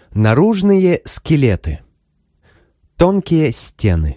Наружные скелеты. Тонкие стены.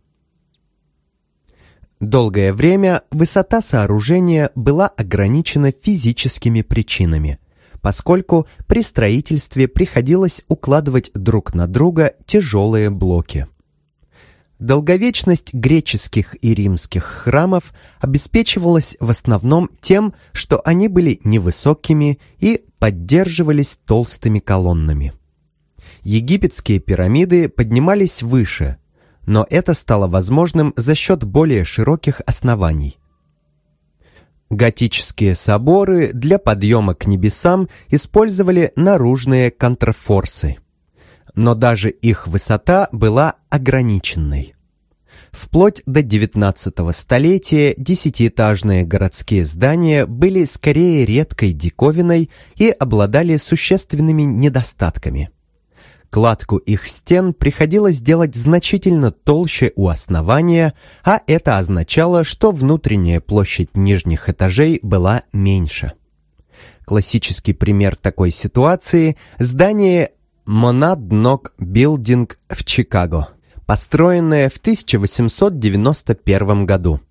Долгое время высота сооружения была ограничена физическими причинами, поскольку при строительстве приходилось укладывать друг на друга тяжелые блоки. Долговечность греческих и римских храмов обеспечивалась в основном тем, что они были невысокими и поддерживались толстыми колоннами. Египетские пирамиды поднимались выше, но это стало возможным за счет более широких оснований. Готические соборы для подъема к небесам использовали наружные контрфорсы, но даже их высота была ограниченной. Вплоть до XIX столетия десятиэтажные городские здания были скорее редкой диковиной и обладали существенными недостатками. Кладку их стен приходилось делать значительно толще у основания, а это означало, что внутренняя площадь нижних этажей была меньше. Классический пример такой ситуации – здание Monadnock Building в Чикаго, построенное в 1891 году.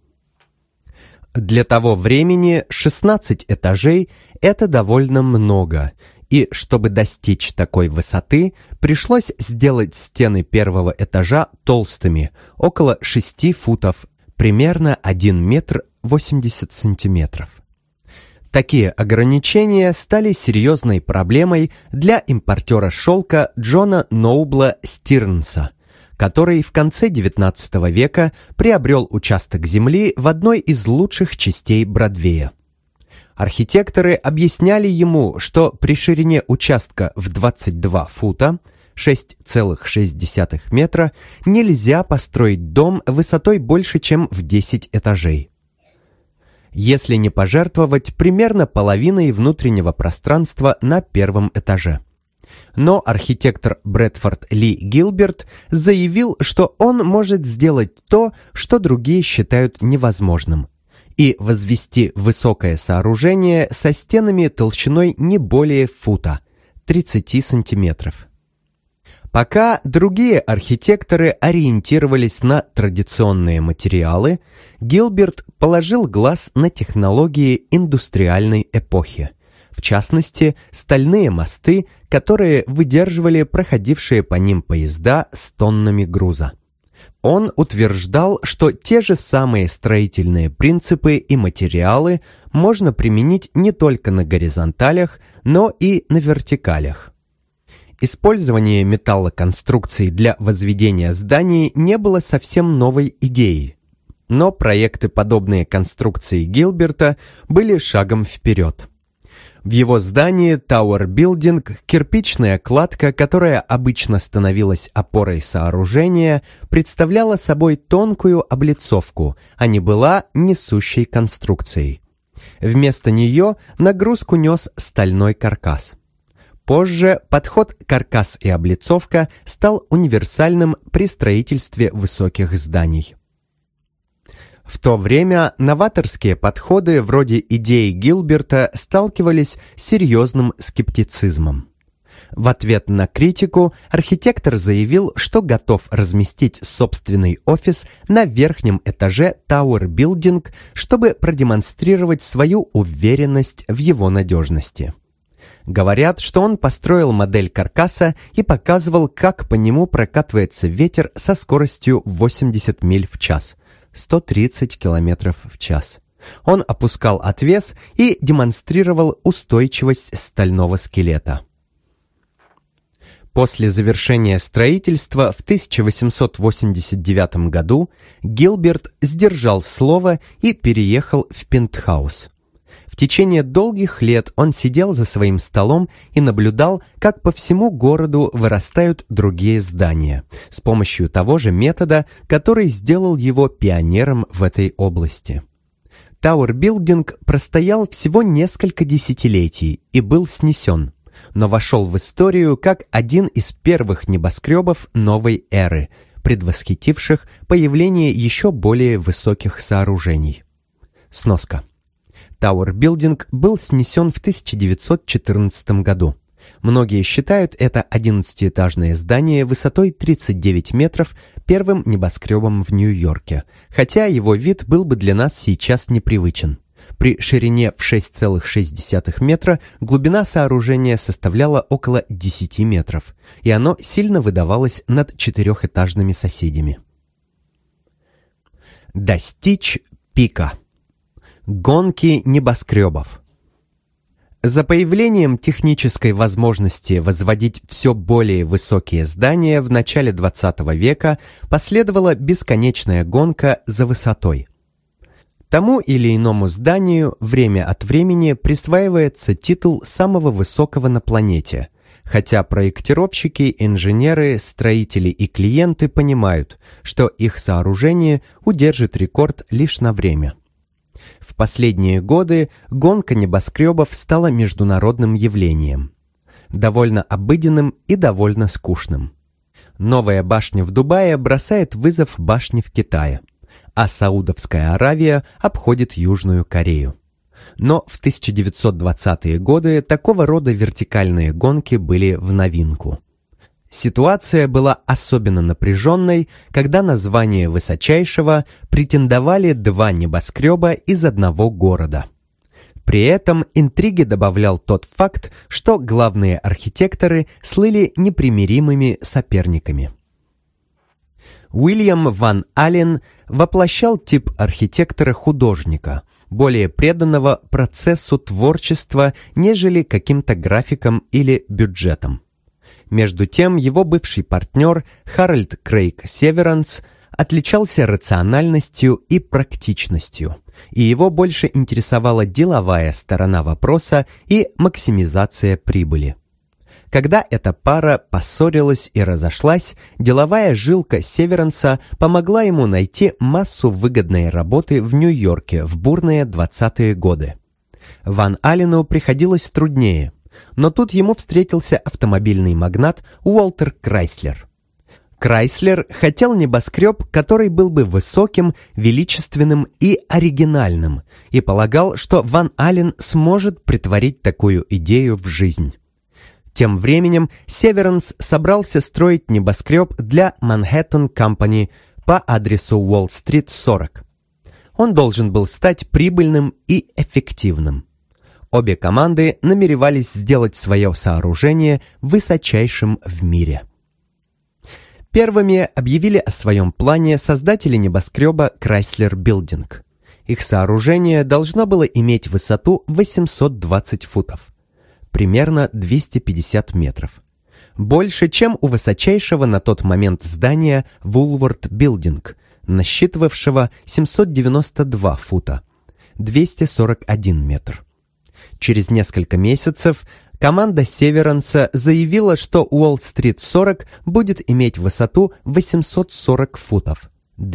Для того времени 16 этажей – это довольно много, и чтобы достичь такой высоты, пришлось сделать стены первого этажа толстыми, около 6 футов, примерно 1 метр 80 сантиметров. Такие ограничения стали серьезной проблемой для импортера шелка Джона Ноубла Стирнса, который в конце XIX века приобрел участок земли в одной из лучших частей Бродвея. Архитекторы объясняли ему, что при ширине участка в 22 фута, 6,6 метра, нельзя построить дом высотой больше, чем в 10 этажей. Если не пожертвовать примерно половиной внутреннего пространства на первом этаже. Но архитектор Брэдфорд Ли Гилберт заявил, что он может сделать то, что другие считают невозможным, и возвести высокое сооружение со стенами толщиной не более фута, 30 сантиметров. Пока другие архитекторы ориентировались на традиционные материалы, Гилберт положил глаз на технологии индустриальной эпохи, в частности, стальные мосты, которые выдерживали проходившие по ним поезда с тоннами груза. Он утверждал, что те же самые строительные принципы и материалы можно применить не только на горизонталях, но и на вертикалях. Использование металлоконструкций для возведения зданий не было совсем новой идеей, но проекты, подобные конструкции Гилберта, были шагом вперед. В его здании Tower Building кирпичная кладка, которая обычно становилась опорой сооружения, представляла собой тонкую облицовку, а не была несущей конструкцией. Вместо нее нагрузку нес стальной каркас. Позже подход каркас и облицовка стал универсальным при строительстве высоких зданий. В то время новаторские подходы вроде идеи Гилберта сталкивались с серьезным скептицизмом. В ответ на критику архитектор заявил, что готов разместить собственный офис на верхнем этаже Tower Building, чтобы продемонстрировать свою уверенность в его надежности. Говорят, что он построил модель каркаса и показывал, как по нему прокатывается ветер со скоростью 80 миль в час. 130 км в час. Он опускал отвес и демонстрировал устойчивость стального скелета. После завершения строительства в 1889 году Гилберт сдержал слово и переехал в пентхаус. В течение долгих лет он сидел за своим столом и наблюдал, как по всему городу вырастают другие здания, с помощью того же метода, который сделал его пионером в этой области. Tower Building простоял всего несколько десятилетий и был снесен, но вошел в историю как один из первых небоскребов новой эры, предвосхитивших появление еще более высоких сооружений. Сноска. Tower Building был снесен в 1914 году. Многие считают это 11-этажное здание высотой 39 метров первым небоскребом в Нью-Йорке, хотя его вид был бы для нас сейчас непривычен. При ширине в 6,6 метра глубина сооружения составляла около 10 метров, и оно сильно выдавалось над четырехэтажными соседями. Достичь пика. Гонки небоскребов. За появлением технической возможности возводить все более высокие здания в начале XX века последовала бесконечная гонка за высотой. Тому или иному зданию время от времени присваивается титул самого высокого на планете, хотя проектировщики, инженеры, строители и клиенты понимают, что их сооружение удержит рекорд лишь на время. В последние годы гонка небоскребов стала международным явлением, довольно обыденным и довольно скучным. Новая башня в Дубае бросает вызов башне в Китае, а Саудовская Аравия обходит Южную Корею. Но в 1920-е годы такого рода вертикальные гонки были в новинку. Ситуация была особенно напряженной, когда на звание высочайшего претендовали два небоскреба из одного города. При этом интриги добавлял тот факт, что главные архитекторы слыли непримиримыми соперниками. Уильям Ван Аллен воплощал тип архитектора-художника, более преданного процессу творчества, нежели каким-то графикам или бюджетам. Между тем, его бывший партнер Харальд Крейг Северанс отличался рациональностью и практичностью, и его больше интересовала деловая сторона вопроса и максимизация прибыли. Когда эта пара поссорилась и разошлась, деловая жилка Северанса помогла ему найти массу выгодной работы в Нью-Йорке в бурные 20-е годы. Ван Аллену приходилось труднее, но тут ему встретился автомобильный магнат Уолтер Крайслер. Крайслер хотел небоскреб, который был бы высоким, величественным и оригинальным, и полагал, что Ван Аллен сможет претворить такую идею в жизнь. Тем временем Северанс собрался строить небоскреб для Manhattan Company по адресу Уолл-стрит, 40. Он должен был стать прибыльным и эффективным. Обе команды намеревались сделать свое сооружение высочайшим в мире. Первыми объявили о своем плане создатели небоскреба Chrysler Building. Их сооружение должно было иметь высоту 820 футов, примерно 250 метров. Больше, чем у высочайшего на тот момент здания Woolworth Building, насчитывавшего 792 фута, 241 метр. Через несколько месяцев команда Северанса заявила, что Уолл-стрит 40 будет иметь высоту 840 футов,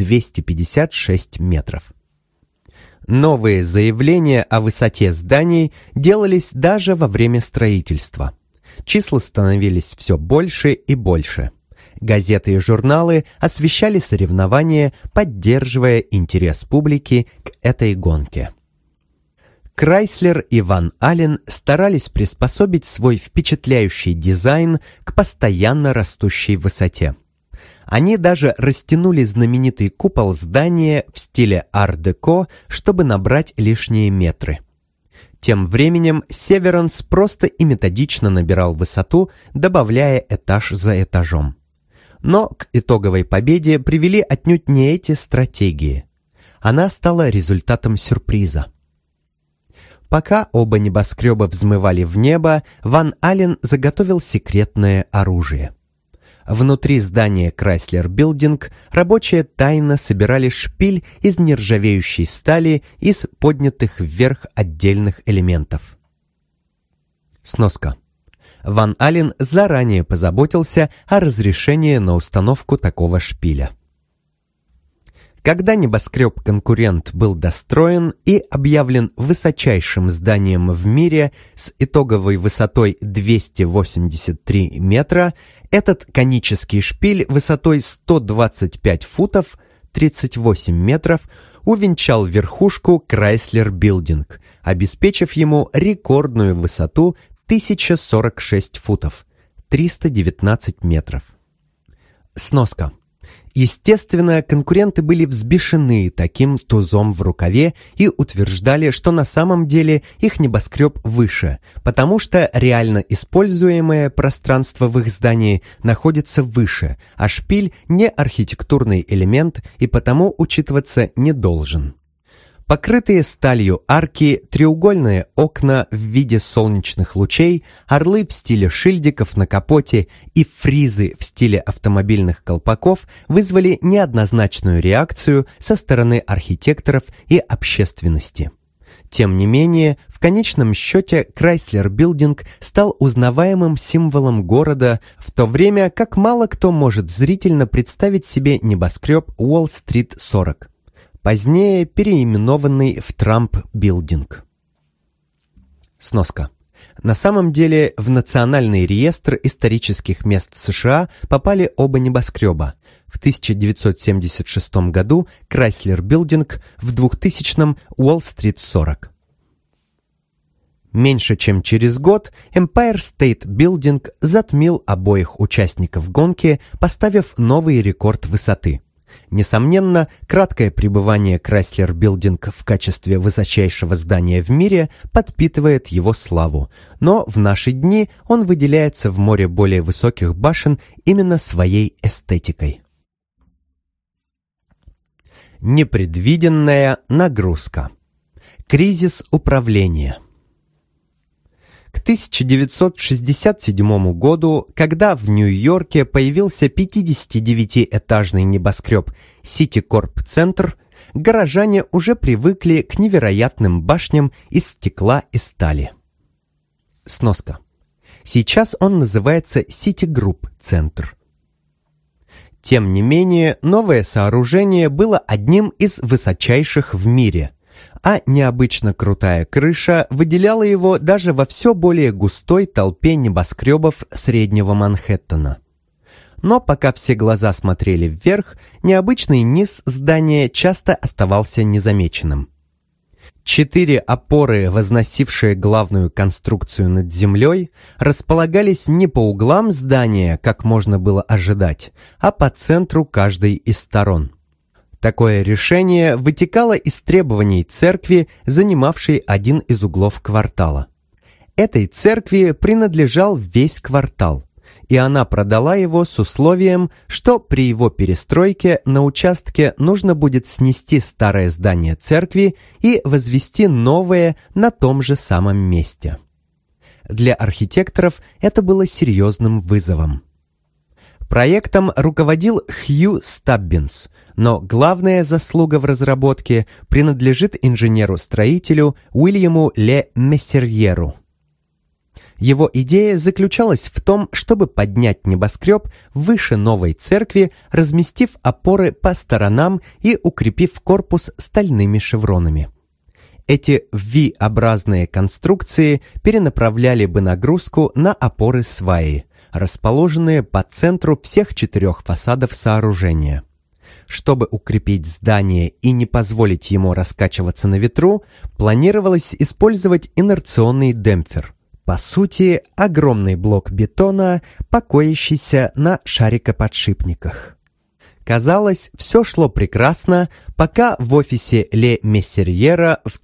256 метров. Новые заявления о высоте зданий делались даже во время строительства. Числа становились все больше и больше. Газеты и журналы освещали соревнования, поддерживая интерес публики к этой гонке. Крайслер и Ван Аллен старались приспособить свой впечатляющий дизайн к постоянно растущей высоте. Они даже растянули знаменитый купол здания в стиле ар-деко, чтобы набрать лишние метры. Тем временем Северанс просто и методично набирал высоту, добавляя этаж за этажом. Но к итоговой победе привели отнюдь не эти стратегии. Она стала результатом сюрприза. Пока оба небоскреба взмывали в небо, Ван Аллен заготовил секретное оружие. Внутри здания Chrysler Building рабочие тайно собирали шпиль из нержавеющей стали из поднятых вверх отдельных элементов. Сноска. Ван Аллен заранее позаботился о разрешении на установку такого шпиля. Когда небоскреб-конкурент был достроен и объявлен высочайшим зданием в мире с итоговой высотой 283 метра, этот конический шпиль высотой 125 футов, 38 метров, увенчал верхушку Chrysler Building, обеспечив ему рекордную высоту 1046 футов, 319 метров. Сноска. Естественно, конкуренты были взбешены таким тузом в рукаве и утверждали, что на самом деле их небоскреб выше, потому что реально используемое пространство в их здании находится выше, а шпиль не архитектурный элемент и потому учитываться не должен. Покрытые сталью арки, треугольные окна в виде солнечных лучей, орлы в стиле шильдиков на капоте и фризы в стиле автомобильных колпаков вызвали неоднозначную реакцию со стороны архитекторов и общественности. Тем не менее, в конечном счете Chrysler Building стал узнаваемым символом города, в то время как мало кто может зрительно представить себе небоскреб Уолл-стрит 40. Позднее переименованный в Трамп Билдинг. Сноска. На самом деле в Национальный реестр исторических мест США попали оба небоскреба. В 1976 году Chrysler Building, в 2000-м Уолл-стрит 40. Меньше чем через год Empire State Building затмил обоих участников гонки, поставив новый рекорд высоты. Несомненно, краткое пребывание Chrysler Building в качестве высочайшего здания в мире подпитывает его славу, но в наши дни он выделяется в море более высоких башен именно своей эстетикой. Непредвиденная нагрузка. Кризис управления. К 1967 году, когда в Нью-Йорке появился 59-этажный небоскреб Citicorp Center, горожане уже привыкли к невероятным башням из стекла и стали. Сноска. Сейчас он называется Citigroup Center. Тем не менее, новое сооружение было одним из высочайших в мире, а необычно крутая крыша выделяла его даже во все более густой толпе небоскребов среднего Манхэттена. Но пока все глаза смотрели вверх, необычный низ здания часто оставался незамеченным. 4 опоры, возносившие главную конструкцию над землей, располагались не по углам здания, как можно было ожидать, а по центру каждой из сторон. Такое решение вытекало из требований церкви, занимавшей один из углов квартала. Этой церкви принадлежал весь квартал, и она продала его с условием, что при его перестройке на участке нужно будет снести старое здание церкви и возвести новое на том же самом месте. Для архитекторов это было серьезным вызовом. Проектом руководил Хью Стаббинс, но главная заслуга в разработке принадлежит инженеру-строителю Уильяму Ле Мессерьеру. Его идея заключалась в том, чтобы поднять небоскреб выше новой церкви, разместив опоры по сторонам и укрепив корпус стальными шевронами. Эти V-образные конструкции перенаправляли бы нагрузку на опоры-сваи, расположенные по центру всех 4 фасадов сооружения. Чтобы укрепить здание и не позволить ему раскачиваться на ветру, планировалось использовать инерционный демпфер. По сути, огромный блок бетона, покоящийся на шарикоподшипниках. Казалось, все шло прекрасно, пока в офисе Ле Мессерьера в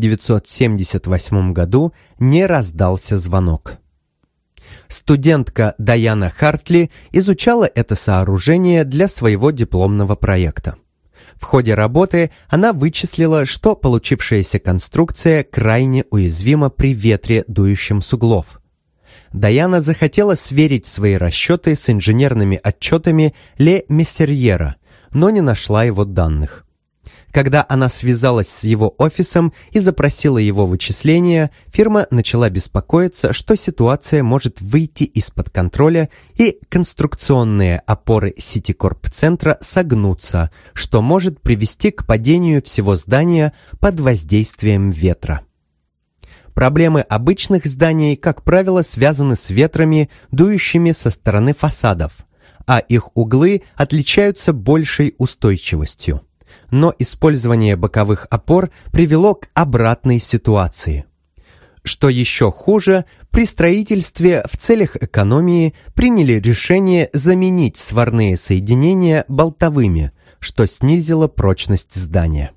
1978 году не раздался звонок. Студентка Дайана Хартли изучала это сооружение для своего дипломного проекта. В ходе работы она вычислила, что получившаяся конструкция крайне уязвима при ветре, дующем с углов. Дайана захотела сверить свои расчеты с инженерными отчетами Ле Мессерьера, но не нашла его данных. Когда она связалась с его офисом и запросила его вычисления, фирма начала беспокоиться, что ситуация может выйти из-под контроля и конструкционные опоры Citicorp-центра согнутся, что может привести к падению всего здания под воздействием ветра. Проблемы обычных зданий, как правило, связаны с ветрами, дующими со стороны фасадов, а их углы отличаются большей устойчивостью. Но использование боковых опор привело к обратной ситуации. Что еще хуже, при строительстве в целях экономии приняли решение заменить сварные соединения болтовыми, что снизило прочность здания.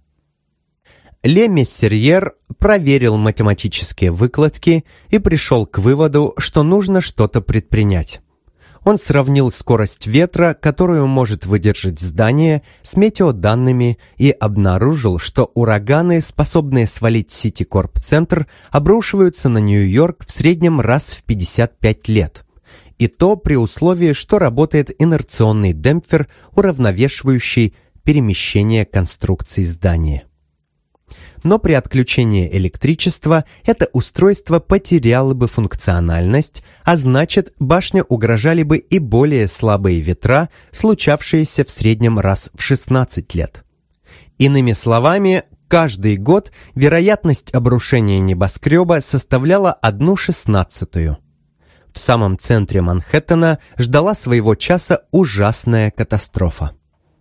Ле Мессерьер проверил математические выкладки и пришел к выводу, что нужно что-то предпринять. Он сравнил скорость ветра, которую может выдержать здание, с метеоданными и обнаружил, что ураганы, способные свалить Ситикорп-центр, обрушиваются на Нью-Йорк в среднем раз в 55 лет. И то при условии, что работает инерционный демпфер, уравновешивающий перемещение конструкции здания. Но при отключении электричества это устройство потеряло бы функциональность, а значит, башне угрожали бы и более слабые ветра, случавшиеся в среднем раз в 16 лет. Иными словами, каждый год вероятность обрушения небоскреба составляла 1/16. В самом центре Манхэттена ждала своего часа ужасная катастрофа.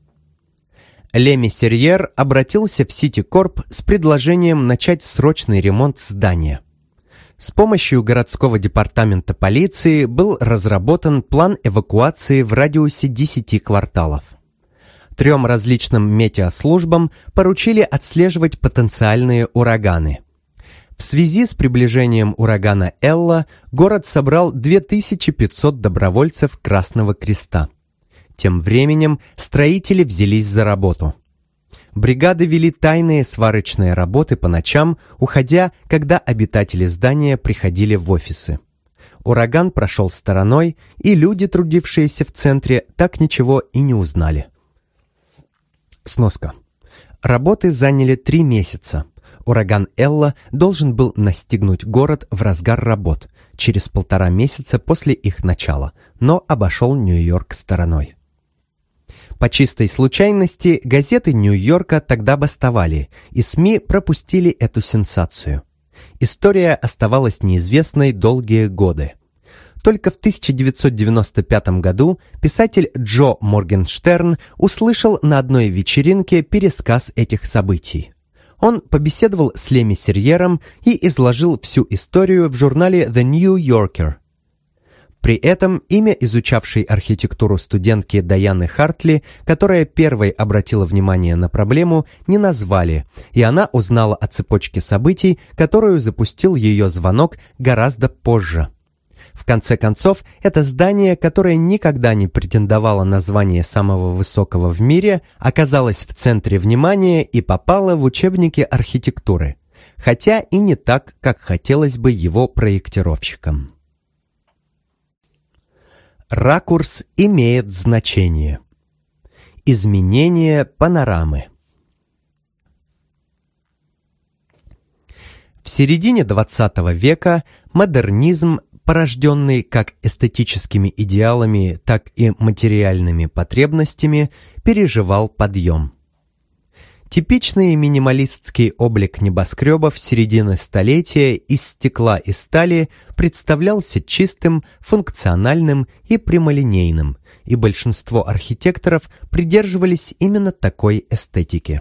Ле Мессерьер обратился в Ситикорп с предложением начать срочный ремонт здания. С помощью городского департамента полиции был разработан план эвакуации в радиусе 10 кварталов. 3 различным метеослужбам поручили отслеживать потенциальные ураганы. В связи с приближением урагана Элла город собрал 2500 добровольцев Красного Креста. Тем временем строители взялись за работу. Бригады вели тайные сварочные работы по ночам, уходя, когда обитатели здания приходили в офисы. Ураган прошел стороной, и люди, трудившиеся в центре, так ничего и не узнали. Сноска. Работы заняли 3 месяца. Ураган Элла должен был настигнуть город в разгар работ, через 1,5 месяца после их начала, но обошел Нью-Йорк стороной. По чистой случайности газеты Нью-Йорка тогда бастовали, и СМИ пропустили эту сенсацию. История оставалась неизвестной долгие годы. Только в 1995 году писатель Джо Моргенштерн услышал на одной вечеринке пересказ этих событий. Он побеседовал с Ле Мессерьером и изложил всю историю в журнале The New Yorker. При этом имя изучавшей архитектуру студентки Дайаны Хартли, которая первой обратила внимание на проблему, не назвали, и она узнала о цепочке событий, которую запустил ее звонок гораздо позже. В конце концов, это здание, которое никогда не претендовало на звание самого высокого в мире, оказалось в центре внимания и попало в учебники архитектуры, хотя и не так, как хотелось бы его проектировщикам. Ракурс имеет значение. Изменение панорамы. В середине XX века модернизм, порожденный как эстетическими идеалами, так и материальными потребностями, переживал подъем. Типичный минималистский облик небоскребов середины столетия из стекла и стали представлялся чистым, функциональным и прямолинейным, и большинство архитекторов придерживались именно такой эстетики.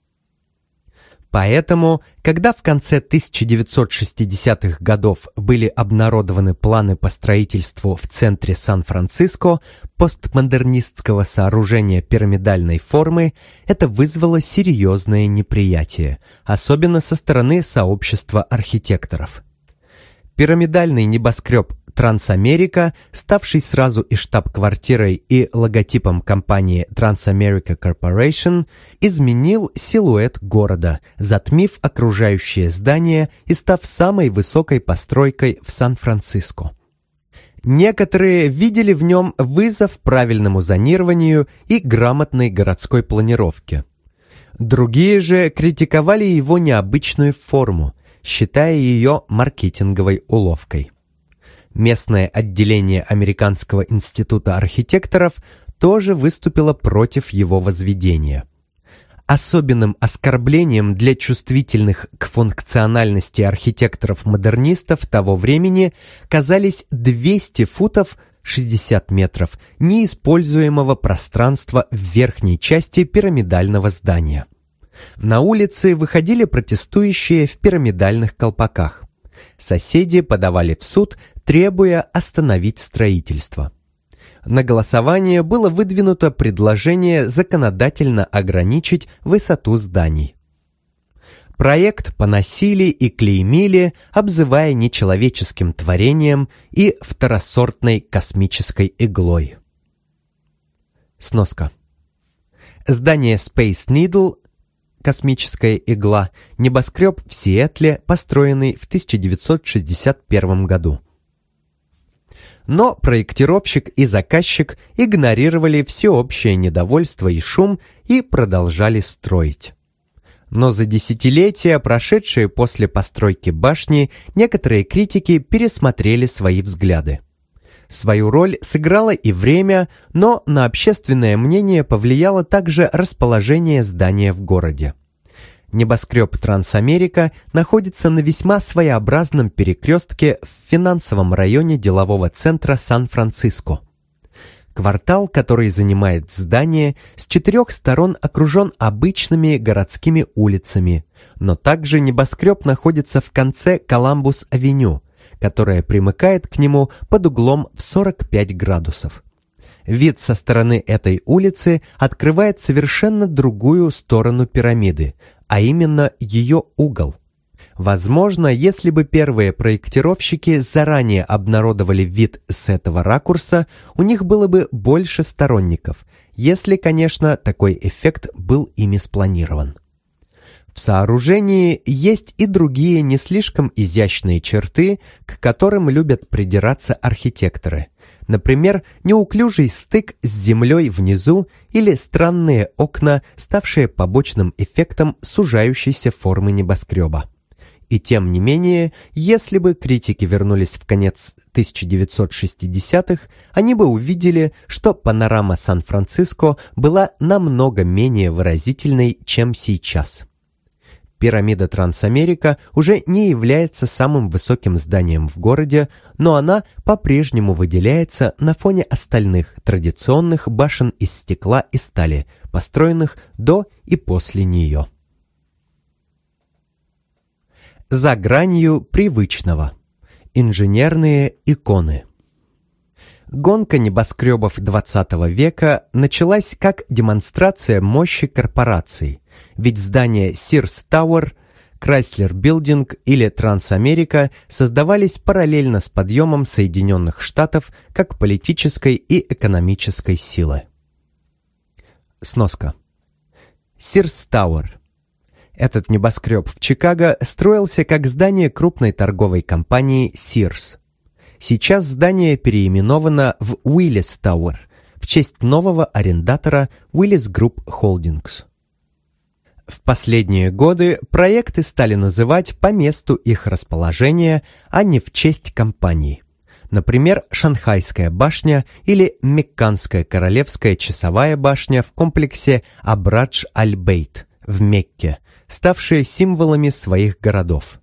Поэтому, когда в конце 1960-х годов были обнародованы планы по строительству в центре Сан-Франциско постмодернистского сооружения пирамидальной формы, это вызвало серьезное неприятие, особенно со стороны сообщества архитекторов. Пирамидальный небоскреб Трансамерика, ставший сразу и штаб-квартирой, и логотипом компании Transamerica Corporation, изменил силуэт города, затмив окружающее здание и став самой высокой постройкой в Сан-Франциско. Некоторые видели в нем вызов правильному зонированию и грамотной городской планировке. Другие же критиковали его необычную форму, считая ее маркетинговой уловкой. Местное отделение Американского института архитекторов тоже выступило против его возведения. Особенным оскорблением для чувствительных к функциональности архитекторов-модернистов того времени казались 200 футов 60 метров неиспользуемого пространства в верхней части пирамидального здания. На улицы выходили протестующие в пирамидальных колпаках. Соседи подавали в суд, требуя остановить строительство. На голосование было выдвинуто предложение законодательно ограничить высоту зданий. Проект поносили и клеймили, обзывая нечеловеческим творением и второсортной космической иглой. Сноска. Здание Space Needle, космическая игла, небоскреб в Сиэтле, построенный в 1961 году. Но проектировщик и заказчик игнорировали всеобщее недовольство и шум и продолжали строить. Но за десятилетия, прошедшие после постройки башни, некоторые критики пересмотрели свои взгляды. Свою роль сыграло и время, но на общественное мнение повлияло также расположение здания в городе. Небоскреб Трансамерика находится на весьма своеобразном перекрестке в финансовом районе делового центра Сан-Франциско. Квартал, который занимает здание, с 4 сторон окружен обычными городскими улицами, но также небоскреб находится в конце Коламбус-авеню, которая примыкает к нему под углом в 45 градусов. Вид со стороны этой улицы открывает совершенно другую сторону пирамиды, а именно ее угол. Возможно, если бы первые проектировщики заранее обнародовали вид с этого ракурса, у них было бы больше сторонников, если, конечно, такой эффект был ими спланирован. В сооружении есть и другие не слишком изящные черты, к которым любят придираться архитекторы. Например, неуклюжий стык с землей внизу или странные окна, ставшие побочным эффектом сужающейся формы небоскреба. И тем не менее, если бы критики вернулись в конец 1960-х, они бы увидели, что панорама Сан-Франциско была намного менее выразительной, чем сейчас. Пирамида Трансамерика уже не является самым высоким зданием в городе, но она по-прежнему выделяется на фоне остальных традиционных башен из стекла и стали, построенных до и после нее. За гранью привычного. Инженерные иконы. Гонка небоскребов XX века началась как демонстрация мощи корпораций, ведь здания Sears Tower, Chrysler Building или Трансамерика создавались параллельно с подъемом Соединенных Штатов как политической и экономической силы. Сноска. Sears Tower. Этот небоскреб в Чикаго строился как здание крупной торговой компании Sears. Сейчас здание переименовано в Willis Tower в честь нового арендатора Willis Group Holdings. В последние годы проекты стали называть по месту их расположения, а не в честь компаний. Например, Шанхайская башня или Мекканская королевская часовая башня в комплексе Абрадж-аль-Бейт в Мекке, ставшие символами своих городов.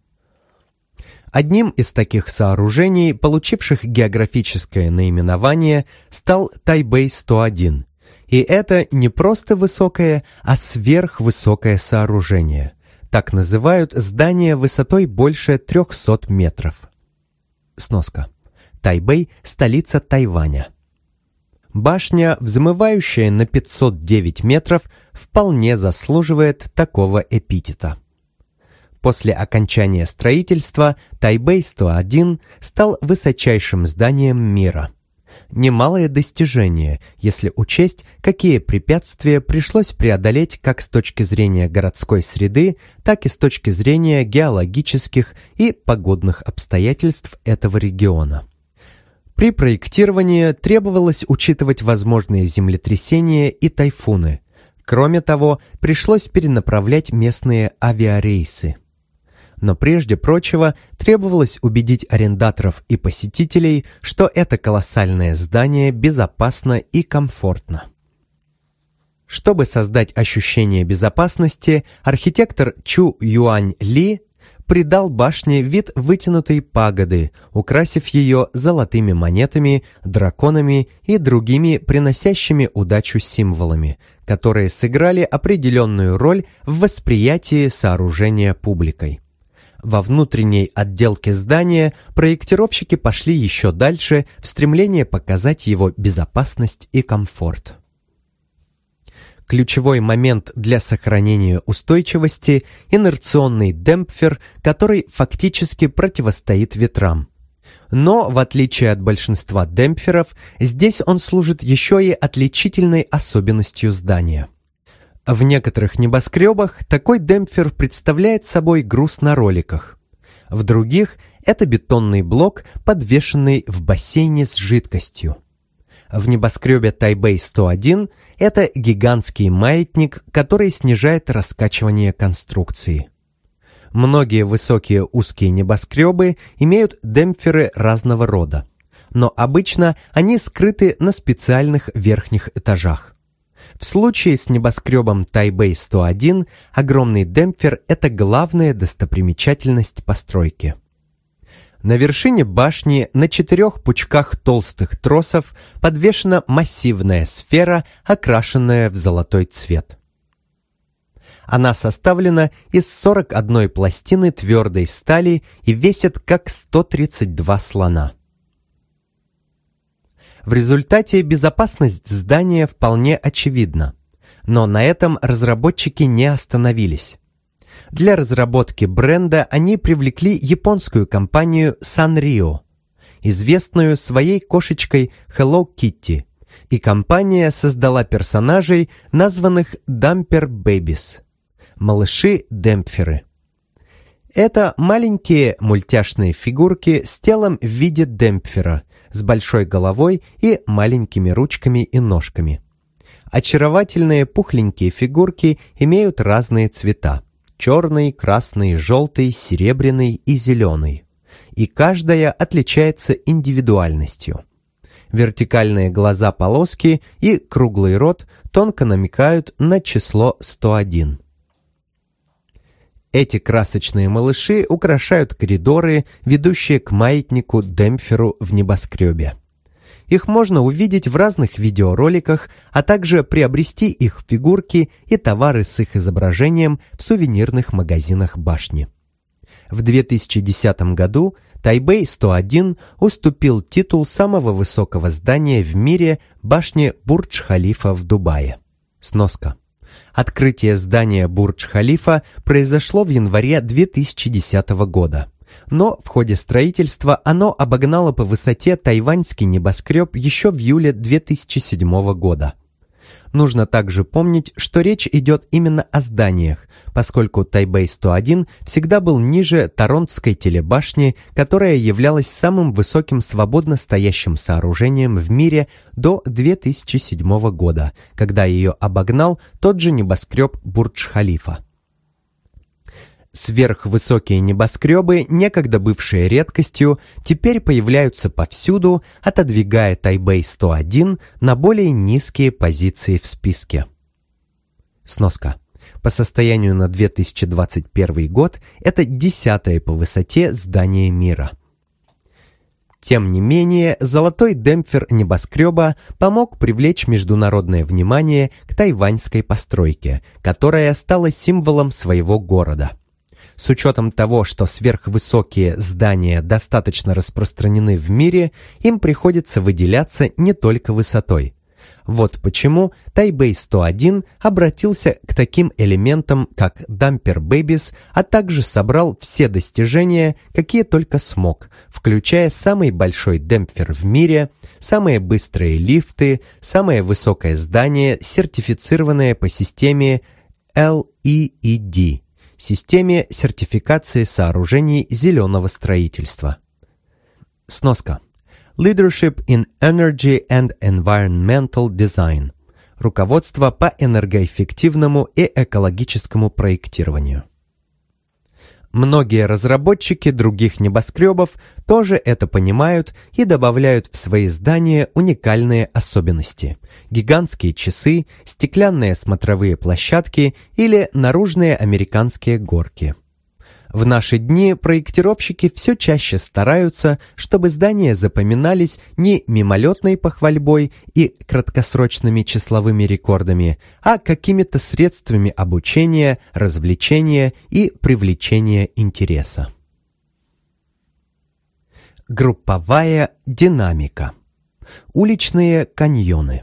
Одним из таких сооружений, получивших географическое наименование, стал Тайбэй-101. И это не просто высокое, а сверхвысокое сооружение. Так называют здание высотой больше 300 метров. Сноска. Тайбэй – столица Тайваня. Башня, взмывающая на 509 метров, вполне заслуживает такого эпитета. После окончания строительства Тайбэй-101 стал высочайшим зданием мира. Немалое достижение, если учесть, какие препятствия пришлось преодолеть как с точки зрения городской среды, так и с точки зрения геологических и погодных обстоятельств этого региона. При проектировании требовалось учитывать возможные землетрясения и тайфуны. Кроме того, пришлось перенаправлять местные авиарейсы. Но прежде прочего требовалось убедить арендаторов и посетителей, что это колоссальное здание безопасно и комфортно. Чтобы создать ощущение безопасности, архитектор Чу Юань Ли придал башне вид вытянутой пагоды, украсив ее золотыми монетами, драконами и другими приносящими удачу символами, которые сыграли определенную роль в восприятии сооружения публикой. Во внутренней отделке здания проектировщики пошли еще дальше в стремлении показать его безопасность и комфорт. Ключевой момент для сохранения устойчивости – инерционный демпфер, который фактически противостоит ветрам. Но, в отличие от большинства демпферов, здесь он служит еще и отличительной особенностью здания. В некоторых небоскребах такой демпфер представляет собой груз на роликах. В других – это бетонный блок, подвешенный в бассейне с жидкостью. В небоскребе Тайбэй-101 это гигантский маятник, который снижает раскачивание конструкции. Многие высокие узкие небоскребы имеют демпферы разного рода, но обычно они скрыты на специальных верхних этажах. В случае с небоскребом Тайбэй-101 огромный демпфер – это главная достопримечательность постройки. На вершине башни на 4 пучках толстых тросов подвешена массивная сфера, окрашенная в золотой цвет. Она составлена из 41 пластины твердой стали и весит как 132 слона. В результате безопасность здания вполне очевидна, но на этом разработчики не остановились. Для разработки бренда они привлекли японскую компанию Sanrio, известную своей кошечкой Hello Kitty, и компания создала персонажей, названных Damper Babies – малыши-демпферы. Это маленькие мультяшные фигурки с телом в виде демпфера, с большой головой и маленькими ручками и ножками. Очаровательные пухленькие фигурки имеют разные цвета: черный, красный, желтый, серебряный и зеленый. И каждая отличается индивидуальностью. Вертикальные глаза-полоски и круглый рот тонко намекают на число 101. Эти красочные малыши украшают коридоры, ведущие к маятнику-демпферу в небоскребе. Их можно увидеть в разных видеороликах, а также приобрести их фигурки и товары с их изображением в сувенирных магазинах башни. В 2010 году Тайбэй-101 уступил титул самого высокого здания в мире башне Бурдж-Халифа в Дубае. Сноска. Открытие здания Бурдж-Халифа произошло в январе 2010 года. Но в ходе строительства оно обогнало по высоте тайваньский небоскреб еще в июле 2007 года. Нужно также помнить, что речь идет именно о зданиях, поскольку Тайбэй-101 всегда был ниже Торонтской телебашни, которая являлась самым высоким свободно стоящим сооружением в мире до 2007 года, когда ее обогнал тот же небоскреб Бурдж-Халифа. Сверхвысокие небоскребы, некогда бывшие редкостью, теперь появляются повсюду, отодвигая Тайбэй-101 на более низкие позиции в списке. Сноска. По состоянию на 2021 год это 10-е по высоте здание мира. Тем не менее, золотой демпфер небоскреба помог привлечь международное внимание к тайваньской постройке, которая стала символом своего города. С учетом того, что сверхвысокие здания достаточно распространены в мире, им приходится выделяться не только высотой. Вот почему Тайбэй-101 обратился к таким элементам, как Damper Babies, а также собрал все достижения, какие только смог, включая самый большой демпфер в мире, самые быстрые лифты, самое высокое здание, сертифицированное по системе LEED, системе сертификации сооружений зеленого строительства. Сноска. Leadership in Energy and Environmental Design. Руководство по энергоэффективному и экологическому проектированию. Многие разработчики других небоскребов тоже это понимают и добавляют в свои здания уникальные особенности: гигантские часы, стеклянные смотровые площадки или наружные американские горки. В наши дни проектировщики все чаще стараются, чтобы здания запоминались не мимолетной похвальбой и краткосрочными числовыми рекордами, а какими-то средствами обучения, развлечения и привлечения интереса. Групповая динамика. Уличные каньоны.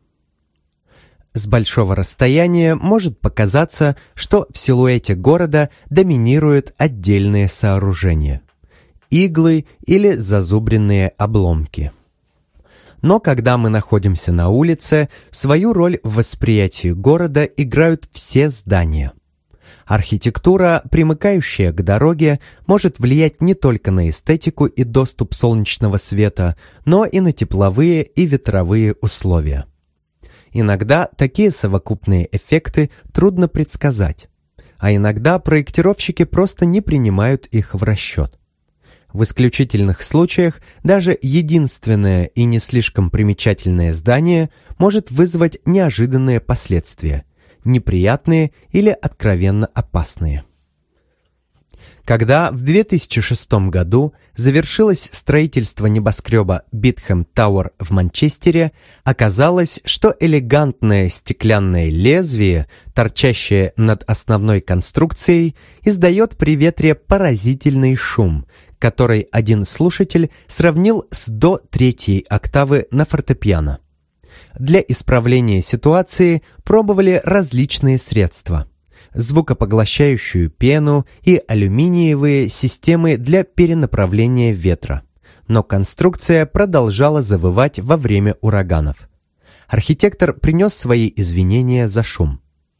С большого расстояния может показаться, что в силуэте города доминируют отдельные сооружения – иглы или зазубренные обломки. Но когда мы находимся на улице, свою роль в восприятии города играют все здания. Архитектура, примыкающая к дороге, может влиять не только на эстетику и доступ солнечного света, но и на тепловые и ветровые условия. Иногда такие совокупные эффекты трудно предсказать, а иногда проектировщики просто не принимают их в расчет. В исключительных случаях даже единственное и не слишком примечательное здание может вызвать неожиданные последствия, неприятные или откровенно опасные. Когда в 2006 году завершилось строительство небоскреба Битхэм Тауэр в Манчестере, оказалось, что элегантное стеклянное лезвие, торчащее над основной конструкцией, издает при ветре поразительный шум, который один слушатель сравнил с до третьей октавы на фортепиано. Для исправления ситуации пробовали различные средства – звукопоглощающую пену и алюминиевые системы для перенаправления ветра. Но конструкция продолжала завывать во время ураганов. Архитектор принес свои извинения за шум.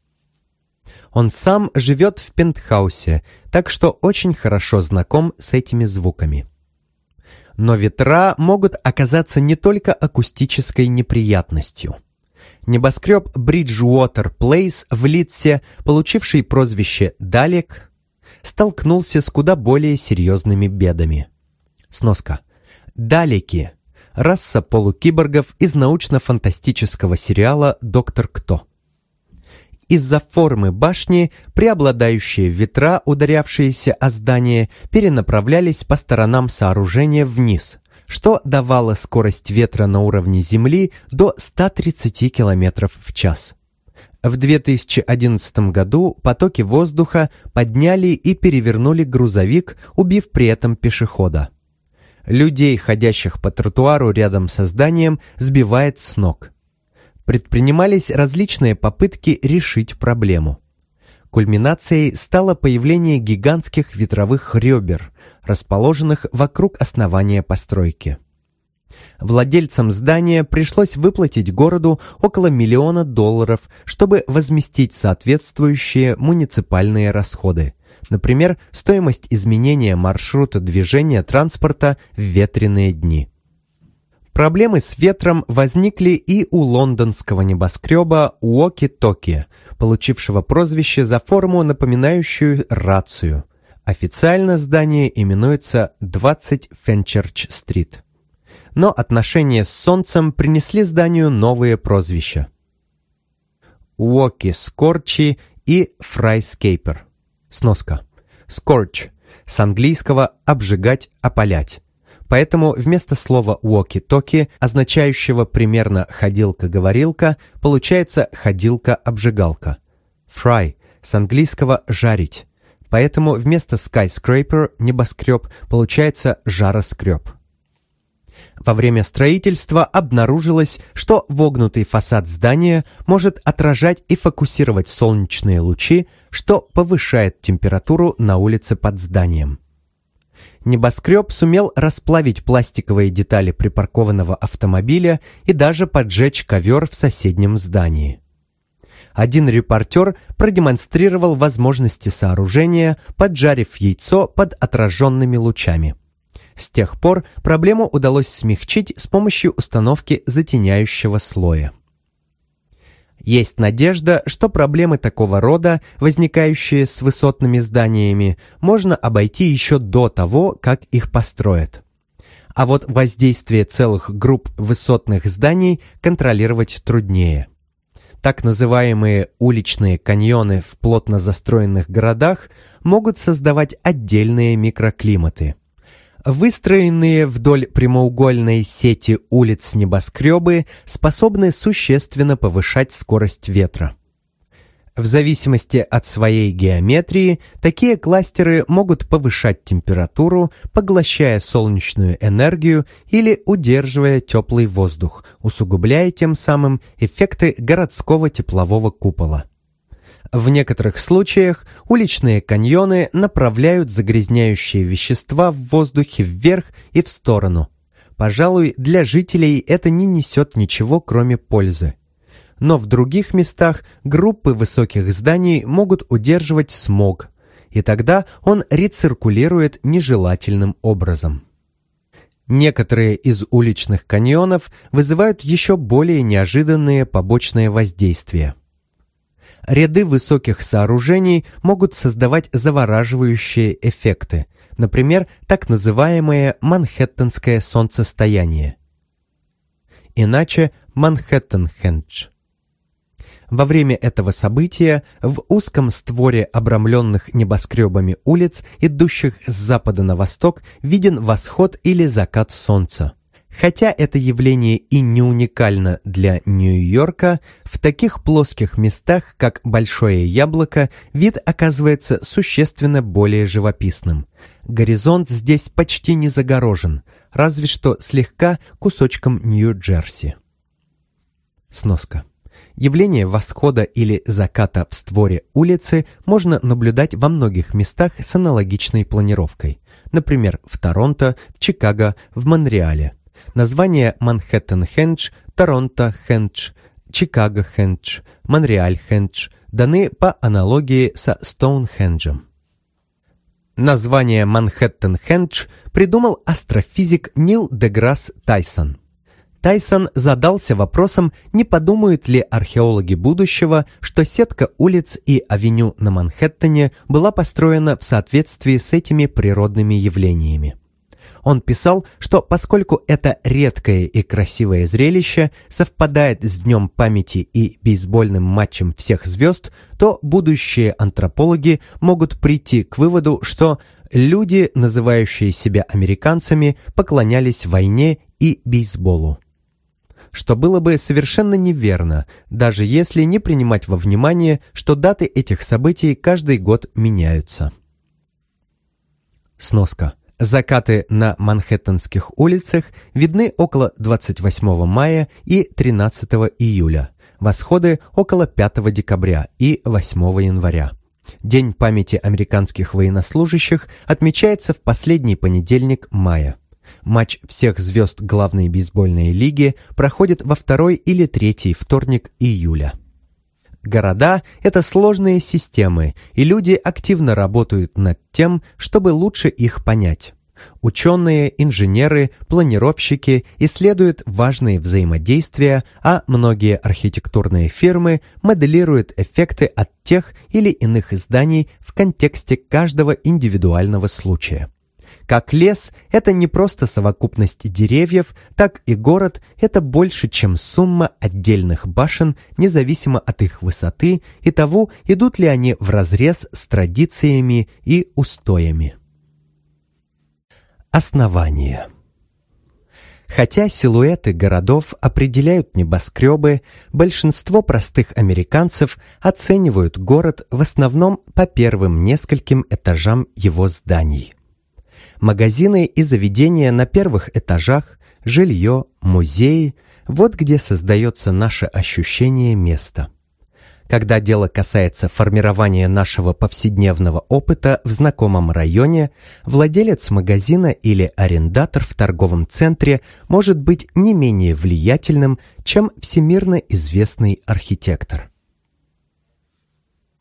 Он сам живет в пентхаусе, так что очень хорошо знаком с этими звуками. Но ветра могут оказаться не только акустической неприятностью. Небоскреб Бриджуотер Плейс в Лидсе, получивший прозвище «Далек», столкнулся с куда более серьезными бедами. Сноска. Далеки – раса полукиборгов из научно-фантастического сериала «Доктор Кто». Из-за формы башни преобладающие ветра, ударявшиеся о здание, перенаправлялись по сторонам сооружения вниз, что давало скорость ветра на уровне Земли до 130 км в час. В 2011 году потоки воздуха подняли и перевернули грузовик, убив при этом пешехода. Людей, ходящих по тротуару рядом со зданием, сбивает с ног. Предпринимались различные попытки решить проблему. Кульминацией стало появление гигантских ветровых ребер, расположенных вокруг основания постройки. Владельцам здания пришлось выплатить городу около $1 миллиона, чтобы возместить соответствующие муниципальные расходы, например, стоимость изменения маршрута движения транспорта в ветреные дни. Проблемы с ветром возникли и у лондонского небоскреба Уоки-Токи, получившего прозвище за форму, напоминающую рацию. Официально здание именуется 20 Фенчерч-стрит. Но отношения с Солнцем принесли зданию новые прозвища. Уоки-Скорчи и Фрайскейпер. Сноска. Скорч с английского «обжигать», «опалять». Поэтому вместо слова «walkie-talkie», означающего примерно «ходилка-говорилка», получается «ходилка-обжигалка». «Fry» с английского «жарить». Поэтому вместо «skyscraper» небоскреб получается «жароскреб». Во время строительства обнаружилось, что вогнутый фасад здания может отражать и фокусировать солнечные лучи, что повышает температуру на улице под зданием. Небоскреб сумел расплавить пластиковые детали припаркованного автомобиля и даже поджечь ковер в соседнем здании. Один репортер продемонстрировал возможности сооружения, поджарив яйцо под отраженными лучами. С тех пор проблему удалось смягчить с помощью установки затеняющего слоя. Есть надежда, что проблемы такого рода, возникающие с высотными зданиями, можно обойти еще до того, как их построят. А вот воздействие целых групп высотных зданий контролировать труднее. Так называемые уличные каньоны в плотно застроенных городах могут создавать отдельные микроклиматы. Выстроенные вдоль прямоугольной сети улиц небоскребы способны существенно повышать скорость ветра. В зависимости от своей геометрии, такие кластеры могут повышать температуру, поглощая солнечную энергию или удерживая теплый воздух, усугубляя тем самым эффекты городского теплового купола. В некоторых случаях уличные каньоны направляют загрязняющие вещества в воздухе вверх и в сторону. Пожалуй, для жителей это не несет ничего, кроме пользы. Но в других местах группы высоких зданий могут удерживать смог, и тогда он рециркулирует нежелательным образом. Некоторые из уличных каньонов вызывают еще более неожиданные побочные воздействия. Ряды высоких сооружений могут создавать завораживающие эффекты, например, так называемое манхэттенское солнцестояние, иначе Манхэттенхендж. Во время этого события в узком створе обрамленных небоскребами улиц, идущих с запада на восток, виден восход или закат солнца. Хотя это явление и не уникально для Нью-Йорка, в таких плоских местах, как Большое Яблоко, вид оказывается существенно более живописным. Горизонт здесь почти не загорожен, разве что слегка кусочком Нью-Джерси. Сноска. Явление восхода или заката в створе улицы можно наблюдать во многих местах с аналогичной планировкой, например, в Торонто, в Чикаго, в Монреале. Названия Манхэттен-Хендж, Торонто-Хендж, Чикаго-Хендж, Монреаль-Хендж даны по аналогии со Стоунхенджем. Название Манхэттен-Хендж придумал астрофизик Нил Деграсс Тайсон. Тайсон задался вопросом, не подумают ли археологи будущего, что сетка улиц и авеню на Манхэттене была построена в соответствии с этими природными явлениями. Он писал, что поскольку это редкое и красивое зрелище совпадает с Днем памяти и бейсбольным матчем всех звезд, то будущие антропологи могут прийти к выводу, что люди, называющие себя американцами, поклонялись войне и бейсболу. Что было бы совершенно неверно, даже если не принимать во внимание, что даты этих событий каждый год меняются. Сноска. Закаты на манхэттенских улицах видны около 28 мая и 13 июля, восходы около 5 декабря и 8 января. День памяти американских военнослужащих отмечается в последний понедельник мая. Матч всех звезд главной бейсбольной лиги проходит во 2 или 3 вторник июля. Города – это сложные системы, и люди активно работают над тем, чтобы лучше их понять. Ученые, инженеры, планировщики исследуют важные взаимодействия, а многие архитектурные фирмы моделируют эффекты от тех или иных зданий в контексте каждого индивидуального случая. Как лес – это не просто совокупность деревьев, так и город – это больше, чем сумма отдельных башен, независимо от их высоты и того, идут ли они вразрез с традициями и устоями. Основание. Хотя силуэты городов определяют небоскребы, большинство простых американцев оценивают город в основном по первым нескольким этажам его зданий. Магазины и заведения на первых этажах, жилье, музеи – вот где создается наше ощущение места. Когда дело касается формирования нашего повседневного опыта в знакомом районе, владелец магазина или арендатор в торговом центре может быть не менее влиятельным, чем всемирно известный архитектор.